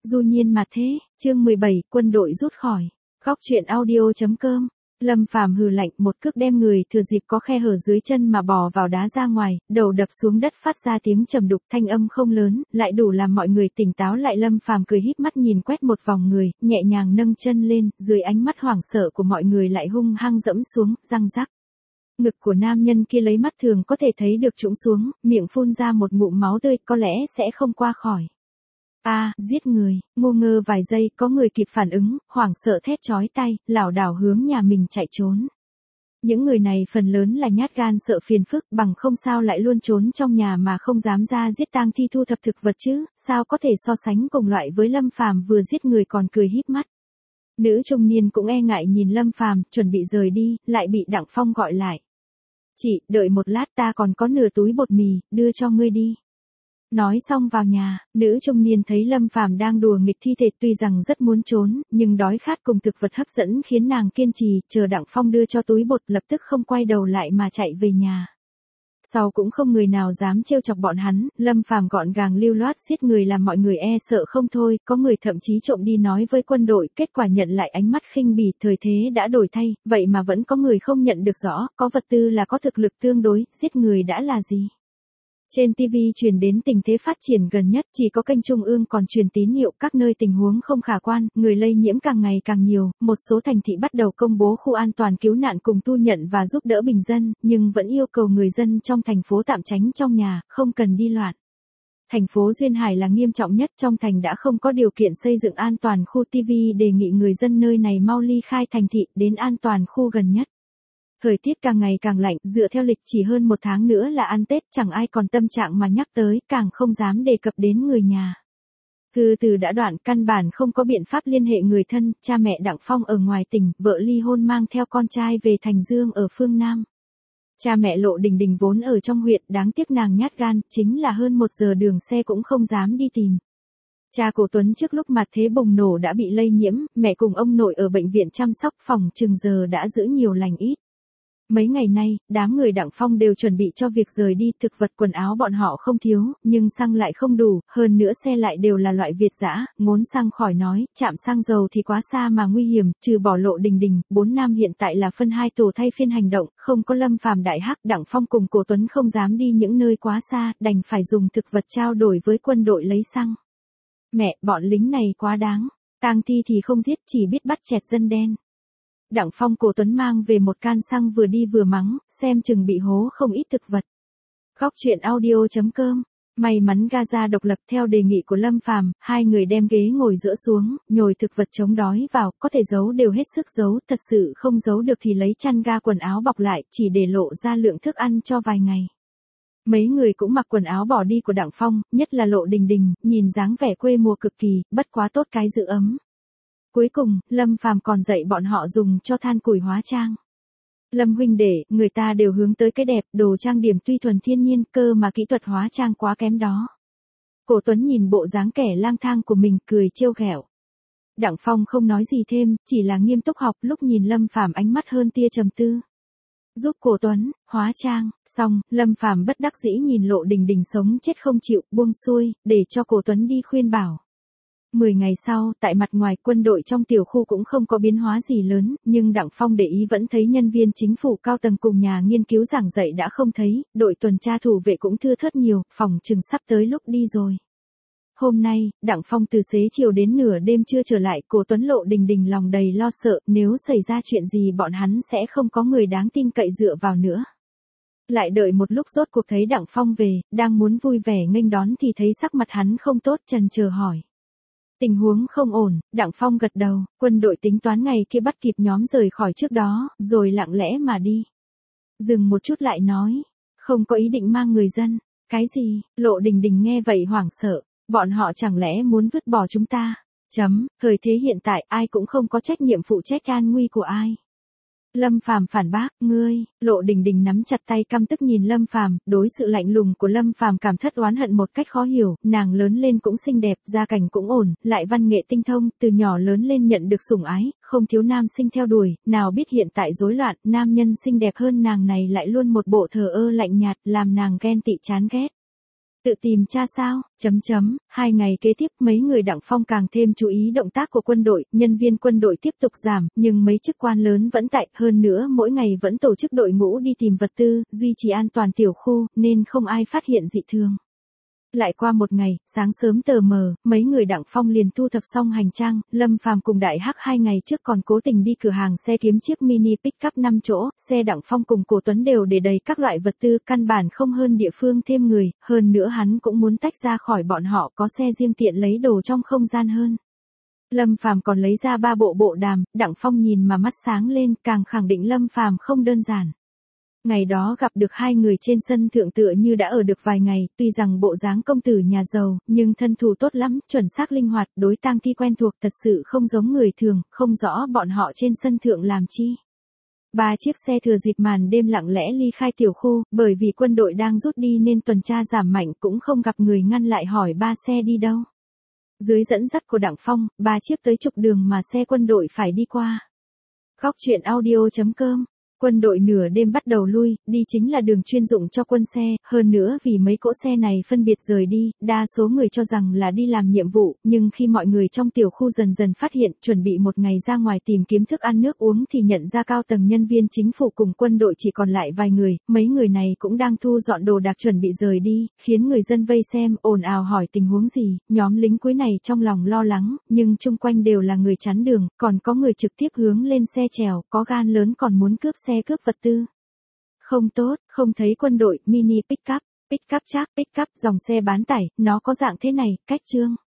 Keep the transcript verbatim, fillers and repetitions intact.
Du nhiên mà thế, chương mười bảy, quân đội rút khỏi. Góc truyện audio.com. Lâm Phàm hừ lạnh, một cước đem người thừa dịp có khe hở dưới chân mà bò vào đá ra ngoài, đầu đập xuống đất phát ra tiếng trầm đục, thanh âm không lớn, lại đủ làm mọi người tỉnh táo lại. Lâm Phàm cười híp mắt nhìn quét một vòng người, nhẹ nhàng nâng chân lên, dưới ánh mắt hoảng sợ của mọi người lại hung hăng dẫm xuống, răng rắc. Ngực của nam nhân kia lấy mắt thường có thể thấy được trũng xuống, miệng phun ra một ngụm máu tươi, có lẽ sẽ không qua khỏi. A, à, giết người, ngô ngơ vài giây, có người kịp phản ứng, hoảng sợ thét chói tai, lảo đảo hướng nhà mình chạy trốn. Những người này phần lớn là nhát gan sợ phiền phức, bằng không sao lại luôn trốn trong nhà mà không dám ra giết tang thi thu thập thực vật chứ, sao có thể so sánh cùng loại với Lâm Phàm vừa giết người còn cười híp mắt. Nữ trung niên cũng e ngại nhìn Lâm Phàm, chuẩn bị rời đi, lại bị Đặng Phong gọi lại. Chị, đợi một lát, ta còn có nửa túi bột mì, đưa cho ngươi đi. Nói xong vào nhà, nữ trung niên thấy Lâm Phàm đang đùa nghịch thi thể, tuy rằng rất muốn trốn, nhưng đói khát cùng thực vật hấp dẫn khiến nàng kiên trì, chờ Đặng Phong đưa cho túi bột, lập tức không quay đầu lại mà chạy về nhà. Sau cũng không người nào dám trêu chọc bọn hắn, Lâm Phàm gọn gàng lưu loát giết người làm mọi người e sợ không thôi, có người thậm chí trộm đi nói với quân đội, kết quả nhận lại ánh mắt khinh bỉ. Thời thế đã đổi thay, vậy mà vẫn có người không nhận được rõ, có vật tư là có thực lực tương đối, giết người đã là gì. Trên ti vi truyền đến tình thế phát triển gần nhất, chỉ có kênh Trung ương còn truyền tín hiệu các nơi tình huống không khả quan, người lây nhiễm càng ngày càng nhiều, một số thành thị bắt đầu công bố khu an toàn cứu nạn cùng thu nhận và giúp đỡ bình dân, nhưng vẫn yêu cầu người dân trong thành phố tạm tránh trong nhà, không cần đi loạn. Thành phố Duyên Hải là nghiêm trọng nhất, trong thành đã không có điều kiện xây dựng an toàn khu. ti vi đề nghị người dân nơi này mau ly khai thành thị, đến an toàn khu gần nhất. Thời tiết càng ngày càng lạnh, dựa theo lịch chỉ hơn một tháng nữa là ăn Tết, chẳng ai còn tâm trạng mà nhắc tới, càng không dám đề cập đến người nhà. Thư từ đã đoạn, căn bản không có biện pháp liên hệ người thân, cha mẹ Đặng Phong ở ngoài tỉnh, vợ ly hôn mang theo con trai về Thành Dương ở phương Nam. Cha mẹ Lộ Đình Đình vốn ở trong huyện, đáng tiếc nàng nhát gan, chính là hơn một giờ đường xe cũng không dám đi tìm. Cha của Tuấn trước lúc mặt thế bùng nổ đã bị lây nhiễm, mẹ cùng ông nội ở bệnh viện chăm sóc, phòng chừng giờ đã giữ nhiều lành ít. Mấy ngày nay, đám người Đặng Phong đều chuẩn bị cho việc rời đi, thực vật quần áo bọn họ không thiếu, nhưng xăng lại không đủ, hơn nữa xe lại đều là loại Việt dã, ngốn xăng khỏi nói, trạm xăng dầu thì quá xa mà nguy hiểm, trừ bỏ Lộ Đình Đình, bốn nam hiện tại là phân hai tổ thay phiên hành động, không có Lâm Phàm đại hắc, Đặng Phong cùng Cổ Tuấn không dám đi những nơi quá xa, đành phải dùng thực vật trao đổi với quân đội lấy xăng. Mẹ, bọn lính này quá đáng, tang thi thì không giết, chỉ biết bắt chẹt dân đen. Đặng Phong Cổ Tuấn mang về một can xăng vừa đi vừa mắng, xem chừng bị hố không ít thực vật. Góc truyện audio.com. May mắn Gaza độc lập theo đề nghị của Lâm Phàm, hai người đem ghế ngồi giữa xuống, nhồi thực vật chống đói vào, có thể giấu đều hết sức giấu, thật sự không giấu được thì lấy chăn ga quần áo bọc lại, chỉ để lộ ra lượng thức ăn cho vài ngày. Mấy người cũng mặc quần áo bỏ đi của Đặng Phong, nhất là Lộ Đình Đình, nhìn dáng vẻ quê mùa cực kỳ, bất quá tốt cái giữ ấm. Cuối cùng, Lâm Phàm còn dạy bọn họ dùng cho than củi hóa trang. Lâm huynh đệ, người ta đều hướng tới cái đẹp, đồ trang điểm tuy thuần thiên nhiên, cơ mà kỹ thuật hóa trang quá kém đó. Cổ Tuấn nhìn bộ dáng kẻ lang thang của mình, cười trêu ghẹo. Đặng Phong không nói gì thêm, chỉ là nghiêm túc học, lúc nhìn Lâm Phàm ánh mắt hơn tia trầm tư. Giúp Cổ Tuấn hóa trang, xong, Lâm Phàm bất đắc dĩ nhìn Lộ Đình Đình sống chết không chịu, buông xuôi, để cho Cổ Tuấn đi khuyên bảo. Mười ngày sau, tại mặt ngoài quân đội trong tiểu khu cũng không có biến hóa gì lớn, nhưng Đặng Phong để ý vẫn thấy nhân viên chính phủ cao tầng cùng nhà nghiên cứu giảng dạy đã không thấy, đội tuần tra thủ vệ cũng thưa thớt nhiều, phòng chừng sắp tới lúc đi rồi. Hôm nay, Đặng Phong từ xế chiều đến nửa đêm chưa trở lại, Cổ Tuấn Lộ Đình Đình lòng đầy lo sợ, nếu xảy ra chuyện gì bọn hắn sẽ không có người đáng tin cậy dựa vào nữa. Lại đợi một lúc rốt cuộc thấy Đặng Phong về, đang muốn vui vẻ nghênh đón thì thấy sắc mặt hắn không tốt, chần chờ hỏi. Tình huống không ổn, Đặng Phong gật đầu, quân đội tính toán ngày kia bắt kịp nhóm rời khỏi trước đó, rồi lặng lẽ mà đi. Dừng một chút lại nói, không có ý định mang người dân. Cái gì? Lộ Đình Đình nghe vậy hoảng sợ, bọn họ chẳng lẽ muốn vứt bỏ chúng ta? Chấm, thời thế hiện tại ai cũng không có trách nhiệm phụ trách an nguy của ai. Lâm Phàm phản bác, ngươi, Lộ Đình Đình nắm chặt tay căm tức nhìn Lâm Phàm, đối sự lạnh lùng của Lâm Phàm cảm thất oán hận một cách khó hiểu, nàng lớn lên cũng xinh đẹp, gia cảnh cũng ổn, lại văn nghệ tinh thông, từ nhỏ lớn lên nhận được sủng ái, không thiếu nam sinh theo đuổi, nào biết hiện tại rối loạn, nam nhân xinh đẹp hơn nàng này lại luôn một bộ thờ ơ lạnh nhạt, làm nàng ghen tị chán ghét. Tự tìm tra sao, chấm chấm, hai ngày kế tiếp mấy người Đặng Phong càng thêm chú ý động tác của quân đội, nhân viên quân đội tiếp tục giảm, nhưng mấy chức quan lớn vẫn tại, hơn nữa mỗi ngày vẫn tổ chức đội ngũ đi tìm vật tư, duy trì an toàn tiểu khu, nên không ai phát hiện dị thường. Lại qua một ngày, sáng sớm tờ mờ, mấy người Đặng Phong liền thu thập xong hành trang, Lâm Phàm cùng Đại Hắc hai ngày trước còn cố tình đi cửa hàng xe kiếm chiếc mini pick-up năm chỗ, xe Đặng Phong cùng Cổ Tuấn đều để đầy các loại vật tư, căn bản không hơn địa phương thêm người, hơn nữa hắn cũng muốn tách ra khỏi bọn họ có xe riêng tiện lấy đồ trong không gian hơn. Lâm Phàm còn lấy ra ba bộ bộ đàm, Đặng Phong nhìn mà mắt sáng lên, càng khẳng định Lâm Phàm không đơn giản. Ngày đó gặp được hai người trên sân thượng tựa như đã ở được vài ngày, tuy rằng bộ dáng công tử nhà giàu, nhưng thân thủ tốt lắm, chuẩn xác linh hoạt, đối tang thi quen thuộc, thật sự không giống người thường, không rõ bọn họ trên sân thượng làm chi. Ba chiếc xe thừa dịp màn đêm lặng lẽ ly khai tiểu khu, bởi vì quân đội đang rút đi nên tuần tra giảm mạnh, cũng không gặp người ngăn lại hỏi ba xe đi đâu. Dưới dẫn dắt của Đặng Phong, ba chiếc tới trục đường mà xe quân đội phải đi qua. Góc truyện audio chấm com. Quân đội nửa đêm bắt đầu lui, đi chính là đường chuyên dụng cho quân xe, hơn nữa vì mấy cỗ xe này phân biệt rời đi, đa số người cho rằng là đi làm nhiệm vụ, nhưng khi mọi người trong tiểu khu dần dần phát hiện, chuẩn bị một ngày ra ngoài tìm kiếm thức ăn nước uống thì nhận ra cao tầng nhân viên chính phủ cùng quân đội chỉ còn lại vài người, mấy người này cũng đang thu dọn đồ đạc chuẩn bị rời đi, khiến người dân vây xem, ồn ào hỏi tình huống gì, nhóm lính cuối này trong lòng lo lắng, nhưng chung quanh đều là người chắn đường, còn có người trực tiếp hướng lên xe trèo, có gan lớn còn muốn cướp xe cướp vật tư. Không tốt, không thấy quân đội, mini pick-up, pick-up chắc, pick-up dòng xe bán tải, nó có dạng thế này, cách trương.